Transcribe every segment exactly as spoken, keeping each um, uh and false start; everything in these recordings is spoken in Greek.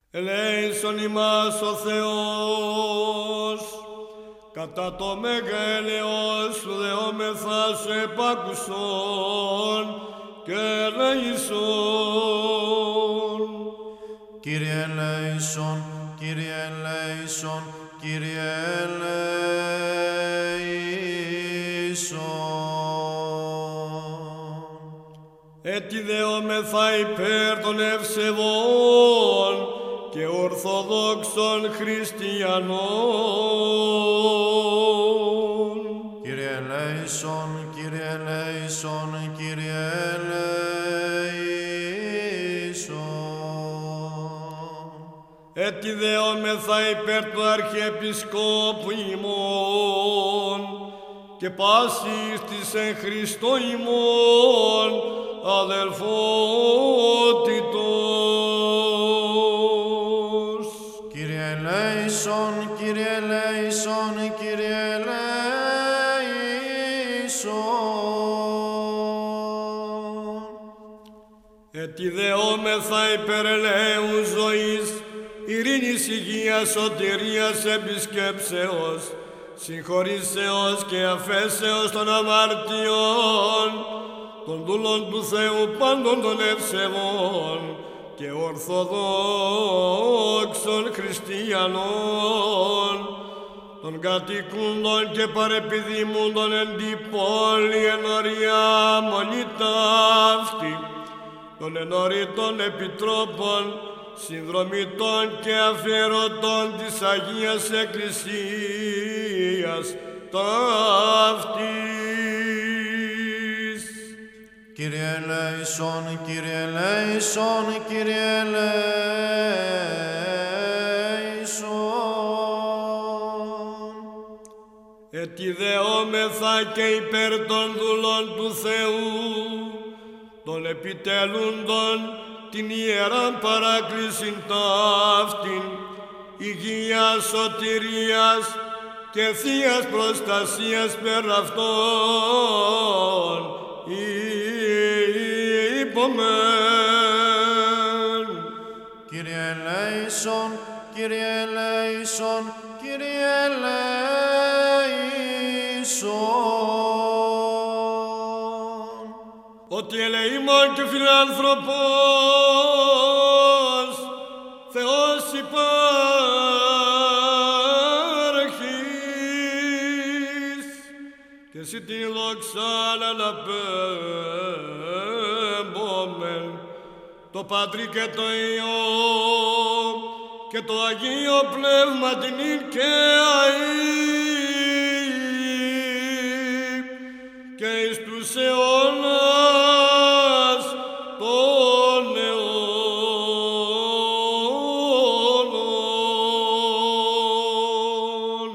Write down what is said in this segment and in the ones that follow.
Ελέησον ημάς ο Θεός, κατά το μεγαλειός σου δεόμεθα σου επάκουσον και ελέησον. Κύριε ελέησον, Κύριε ελέησον, Κύριε ελέησον. Έτσι δεόμεθα υπέρ των ευσεβών και ορθοδόξων χριστιανών. Κύριε ελέησον, Κύριε ελέησον, Κύριε ελέησον. Έτσι δεόμεθα υπέρ του Αρχιεπισκόπου ημών και πάσης της εν Χριστώ ημών αδελφότητος. Κύριε ελέησον, Κύριε ελέησον, Κύριε ελέησον. Έτσι δεόμεθα υπέρ ελέους ζωής, ειρήνης, υγείας, σωτηρίας, επισκέψεως, συγχωρήσεως και αφέσεως των αμαρτιών, των δούλων του Θεού πάντων των ευσεβών και ορθοδόξων χριστιανών, των κατοικούντων και παρεπιδημούντων εν την πόλη ενωριά μονή ταύτη, των ενωρητών επιτρόπων, συνδρομητών και αφιερωτών της Αγίας Εκκλησίας ταύτης. Κύριε ελέησον, Κύριε ελέησον, Κύριε ελέησον. Έτσι δεόμεθα και υπέρ των δούλων του Θεού, των επιτελούντων την ιεράν παράκλησιν ταύτην, υγείας, σωτηρίας και θείας προστασίας περ' αυτών υπομεν. Κύριε ελέησον, Κύριε ελέησον, Κύριε ελέησον. Ότι ελεήμων και φιλάνθρωπος Θεός υπάρχεις και εσύ την δόξαν αναπέμπομεν το Πατρί και το Υιό και το Αγίο Πνεύμα την ην και αΐ και εις τους αιώνας των αιώνων.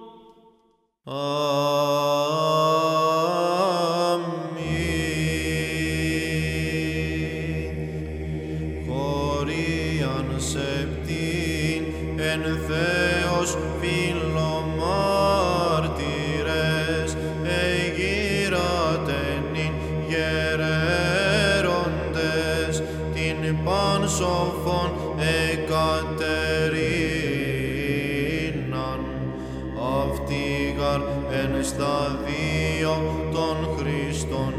Αμήν. Χωρίαν σεπτήν εν Θεός φιλομάρτυρες εγείρατενην γερέροντες την πανσοφόν εκατερίναν αυτήγαρ εν σταδίο των Χριστών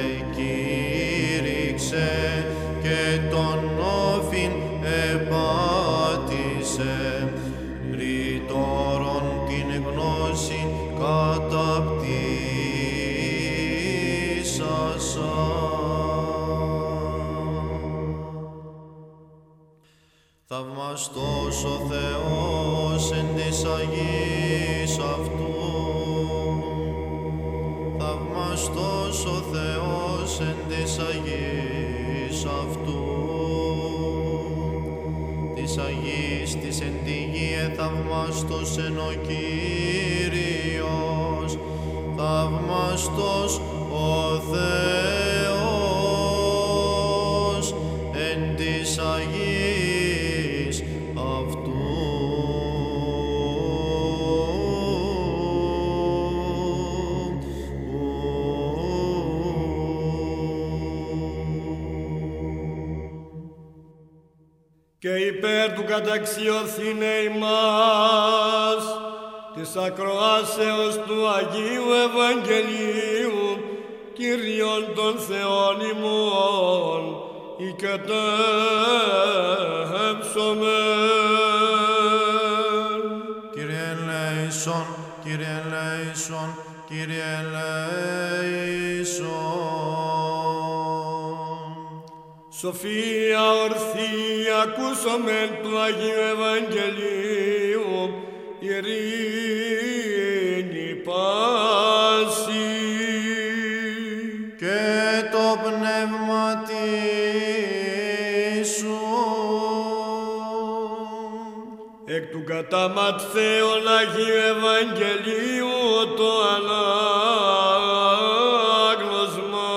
εκήρυξε και τον όφιν επάτησε ρητόρον την γνώση καταπτύσασα. Θαυμαστός ο Θεός εν της Αγίας αυτού, θαυμαστός ο Θεός εν της Αγίας αυτού, της Αγίας της εν τη γη θαυμαστός εν ο Κύριος, θαυμαστός ο Θεός εν της Αγίας αυτού. και υπέρ του καταξιωθήνε ημάς της ακροάσεως του Αγίου Ευαγγελίου Κύριον των Θεών ημών οικετεύσομεν. Κύριε ελέησον, Κύριε ελέησον, Κύριε ελέησον. Σοφία ορθή ακούσομεν του Αγίου Ευαγγελίου, ειρήνη πάση. Και το πνεύμα σου. Εκ του κατά Ματθαίον Αγίου Ευαγγελίου το ανάγνωσμα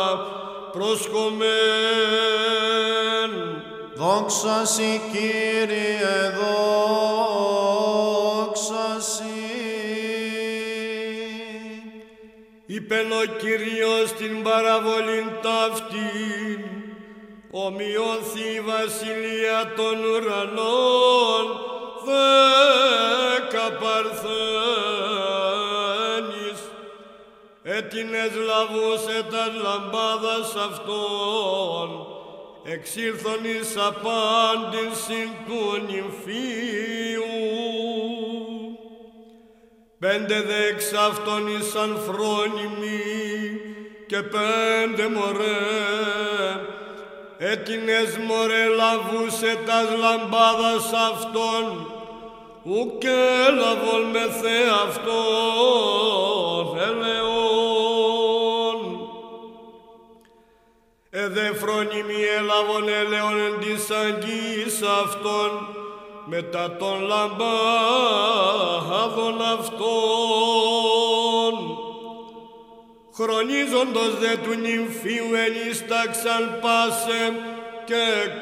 προσχομέν. Δόξα σοι, Κύριε, δόξα σοι. Είπεν ο Κύριος την παραβολήν ταύτην, ομοιώθη η βασιλεία των ουρανών δέκα παρθένης, έτινες λαβούς ετας λαμπάδας αυτών, εξήλθον εις απάντησιν του νυμφίου. Πέντε δε εξ αυτών ήσαν φρόνιμοι και πέντε μωρέ, έτινες μωρέ λαβούσε τας λαμπάδας αυτών, ουκ έλαβον με θε αυτόν ελαιόν. Εδε φρόνιμοι έλαβον ελαιόν εν της αγγής αυτών, μετά των λαμπάδων αυτών. Χρονίζοντος δε του νυμφίου ενίσταξαν πάσε και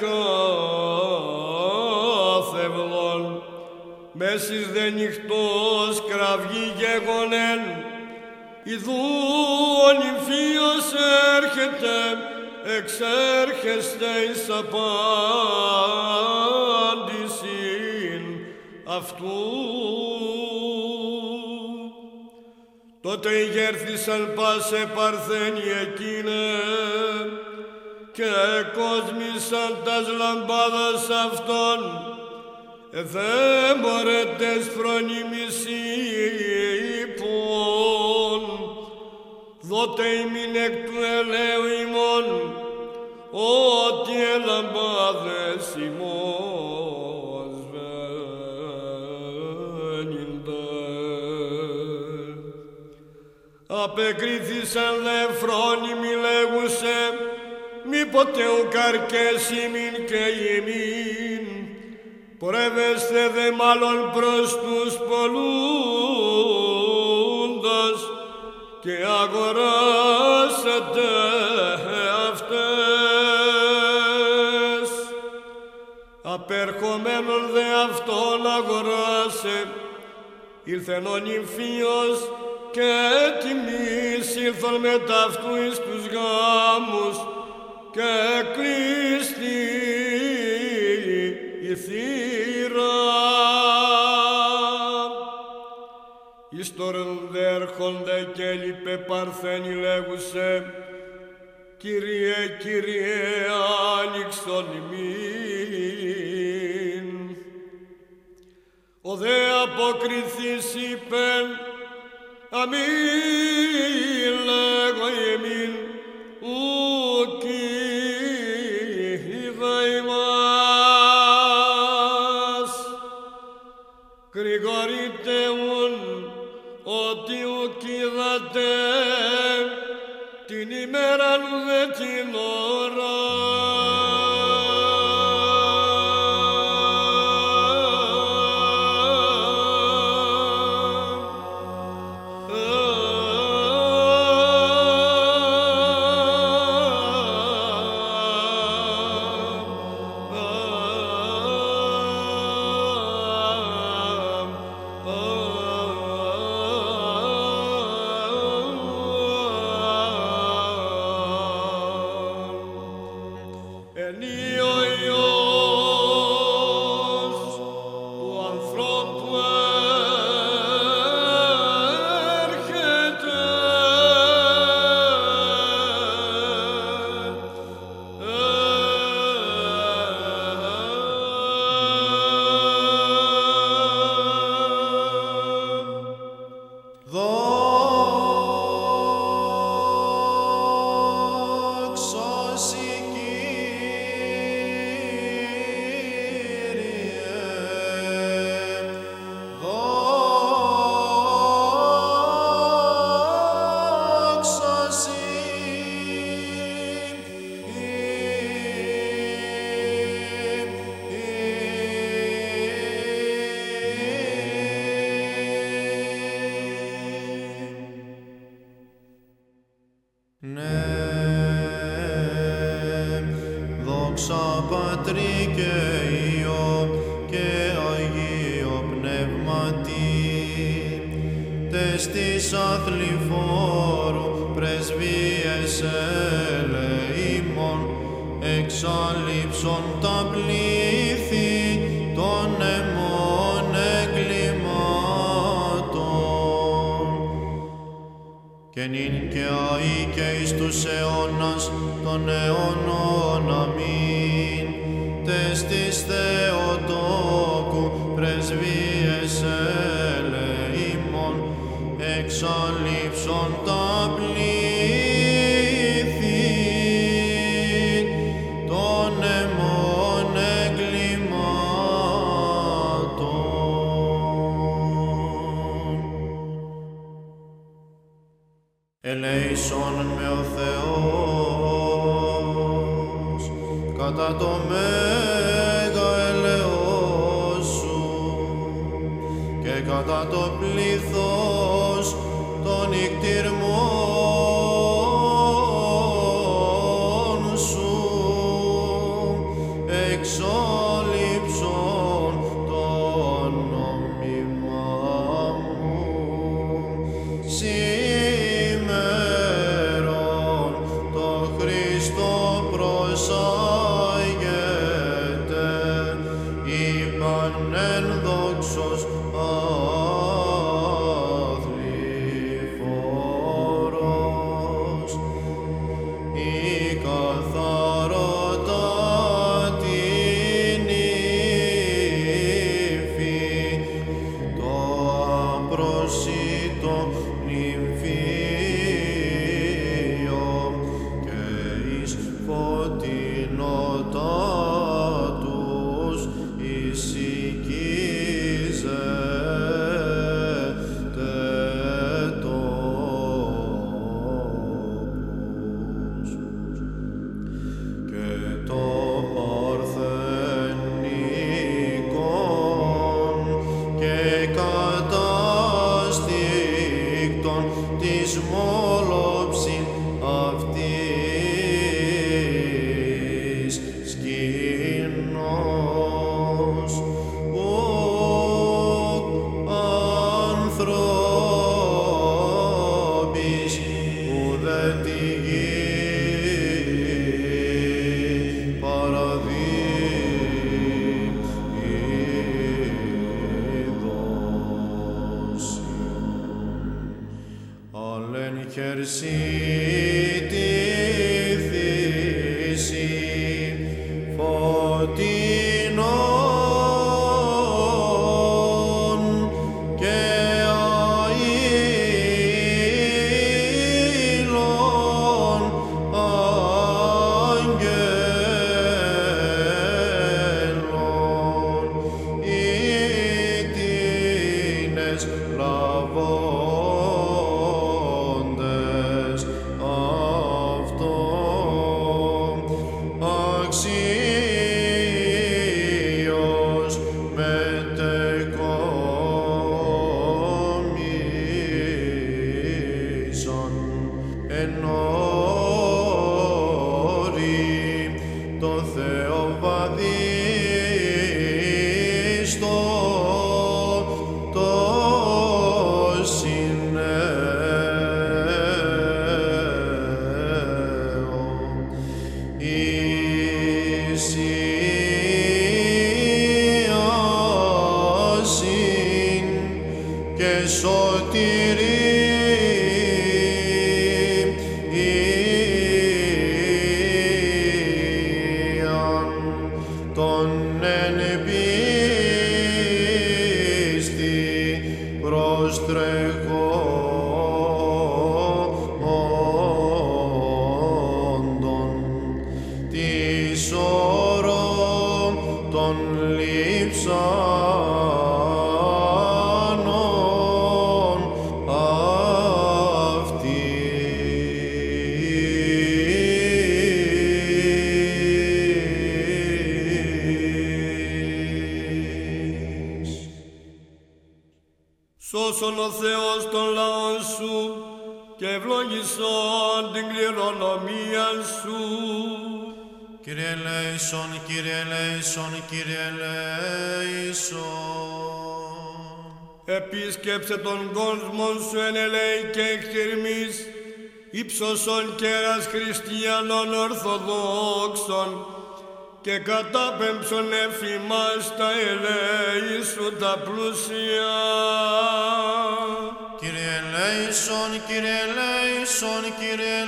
κάθευλον. Μέσης δε νυχτός κραυγή γεγονέν, ιδού ο νυμφίος έρχεται, εξέρχεστε εις απάντησιν αυτού. Τότε ηγέρθησαν πάσε παρθένοι εκείνε και κόσμησαν τας λαμπάδας αυτών, δε μπορέτες φρονίμης είπων, δότε ημίν εκ του ελαίου ημών, ότι ελαμπάδες ημών σβαίνεινται. Απεκρίθησαν δε φρόνιμοι λέγουσε, μήποτε ουκ αρκές ημίν και ημίν, πορεύεστε δε μάλλον προς τους πολλούντας και αγοράσετε αυτές. Απερχομένον δε αυτόν αγοράσε, ήλθεν ο νυμφίος και έτοιμοι ήλθον μετά αυτού εις τους γάμους και κλείστη η θύρα. Εις τωρεν δε έρχονται και έλειπε παρθένοι λέγουσε, Κύριε, Κύριε, άνοιξον ημίν. Ο δε αποκριθείς είπεν, αμήν λέγω ημίν, ουκ είδα ημάς. Γρηγορείτε ουν ότι ουκ είδατε την ημέραν δε την ώρα. Πατρί και Υιό και Αγίο Πνεύματι, τες της αθλιφόρου πρεσβείες ελεήμων, εξάλληψον τα πλήθη των αιμών εγκλημάτων. Και νυν και αεί και εις τους αιώνας των αιώνων αμήν. Τες της Θεοτόκου πρεσβείες ελεήμων, εξάλληψον τα πλήθη των αιμών εγκλημάτων. Ελέησον με ο Θεός κατά το μέγα ελεός σου και κατά το πλήθος των νυκτυρμών σου, εξάλληψον το νόμιμα μου. Σήμερον το Χριστό προσάγεται, είπαν εν δόξος αθλιφόρος, η καθαρότατη νύφη, το απροσίτο νυμφίο και εις φωτεινότατους εισοικίζεται τόπους. Και το παρθενικόν και καταστήκτον της μόλοψην αυτής σκηνός, ουκ ανθρώπης ουδέ τη γη παραδίδωση. Αλεν χερσί τη θύση φωτεινών και αήλων αγγέλων, ήτινες λαβώντες αυτό αξίως μετεκόμισαν εν όρη το Θεοβαδίστο το συνέο, ησίασιν και σωτηρή των εν πίστη προστρεχόντων της όρων των λείψανων αυτής. Σώσον ο Θεός των λαών σου και ευλόγησον την κληρονομία σου Κύριε ελέησον, Κύριε ελέησον, Κύριε ελέησον. Επίσκεψε τον κόσμο σου εν ελέη και εκτιρμής, ύψωσον κέρας χριστιανών ορθοδόξων, και κατάπεμψον εφημάς τα ελέη σου τα πλούσια. Κύριε ελέησον, Κύριε ελέησον, Κύριε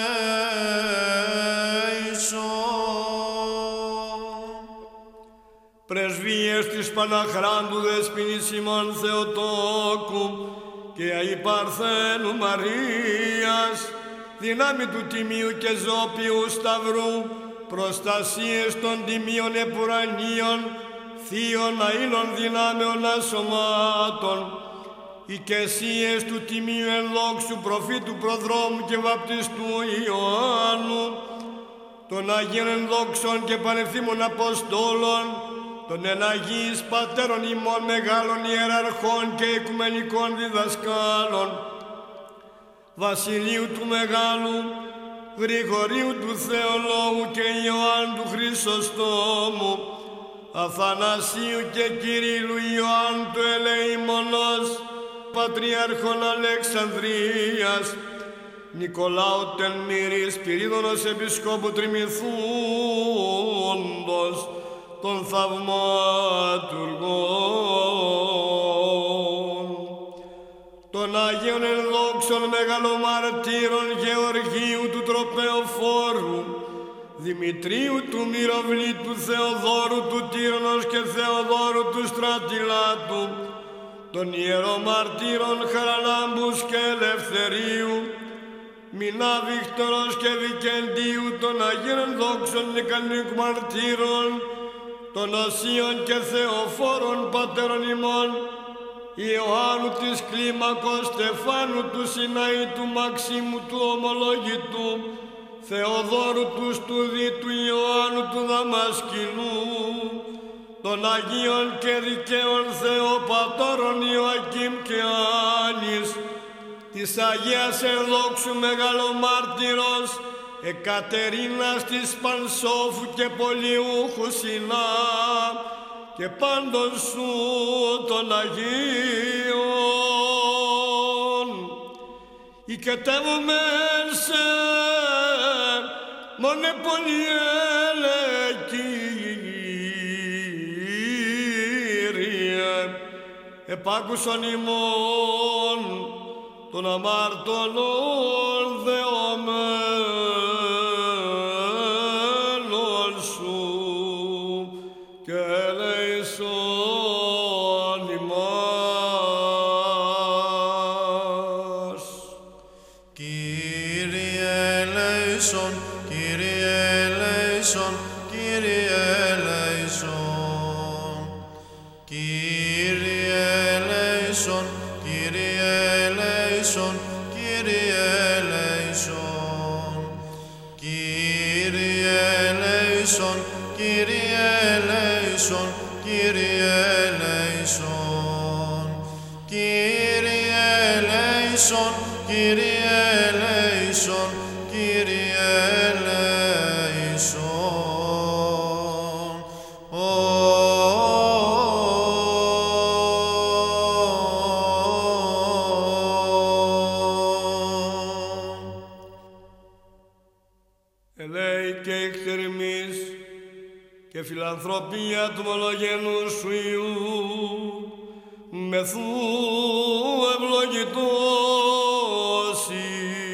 ελέησον. Πρεσβείες της Παναχράντου Δεσποινής ημών Θεοτόκου και αη Παρθένου Μαρίας, δυνάμει του Τιμίου και Ζώπιου Σταυρού, προστασίες των τιμίων επουρανίων, θείων αήλων δυνάμεων ασωμάτων, οικεσίες του Τιμίου Ενδόξου Προφήτου Προδρόμου και Βαπτιστού Ιωάννου, των Αγίων Ενδόξων και Πανευθύμων Αποστόλων, των εναγείς Πατέρων ημών μεγάλων ιεραρχών και οικουμενικών διδασκάλων, Βασιλείου του Μεγάλου, Γρηγορίου του Θεολόγου και Ιωάννου του Χρυσοστόμου, Αθανασίου και Κυρίλου Ιωάννου του Ελεήμονος, Πατριάρχων Αλεξανδρίας, Νικολάου Τελμύρης, Πυρίδωνος Επισκόπου Τριμηθούντος, των θαυματουργών, των Αγίων Ενδόξων Μεγαλομαρτύρων Γεωργίου του Τροπεοφόρου, Δημητρίου του Μυροβλήτου, Θεοδόρου του Τύρονος και Θεοδόρου του Στρατιλάτου, των Ιερομαρτύρων Χαραλάμπους και Ελευθερίου, Μινά Βίκτορος και Βικεντίου, των Αγίων Ενδόξων Νικανίκου Μαρτύρων, των Οσίων και Θεοφόρων Πατέρων ημών, Ιωάννου της Κλίμακος, Στεφάνου του Σιναή, του Μαξίμου του Ομολογητού, Θεοδόρου του Στούδη, του Ιωάννου του Δαμασκηνού, των Αγίων και Δικαίων Θεοπατώρων Ιωακήμ και Άνης, της Αγίας Ενδόξου Μεγαλομάρτυρος Εκατερίνας της Πανσόφου και Πολιούχου Συνά, και πάντων σου των Αγίων, οικετεύομεν σε μόνε πολυέλε Κύριε, επάκουσον ημών των αμαρτωλών δεωμένων σου, και ελέησον ημάς. Κύριε ελέησον, Κύριε ελέησον, Κύριε ελέησον. Κύριε ελέησον, Κύριε ελέησον, Κύριε ελέησον. Κύριε ελέησον, Κύριε ελέησον, Κύριε ελέησον. Κύριε ελέησον, Κύριε ελέησον, Κύριε ελέησον. Ελέη και εκτερμής και φιλανθρωπία του μονογενού σου Υιού, μεθού ευλογητός η,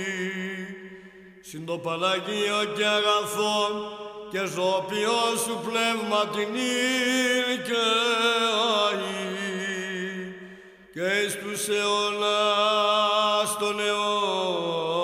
συν το Παναγίο και αγαθό και ζώπιο σου πνεύμα την και αη, και εις τους αιώνας των αιώνων.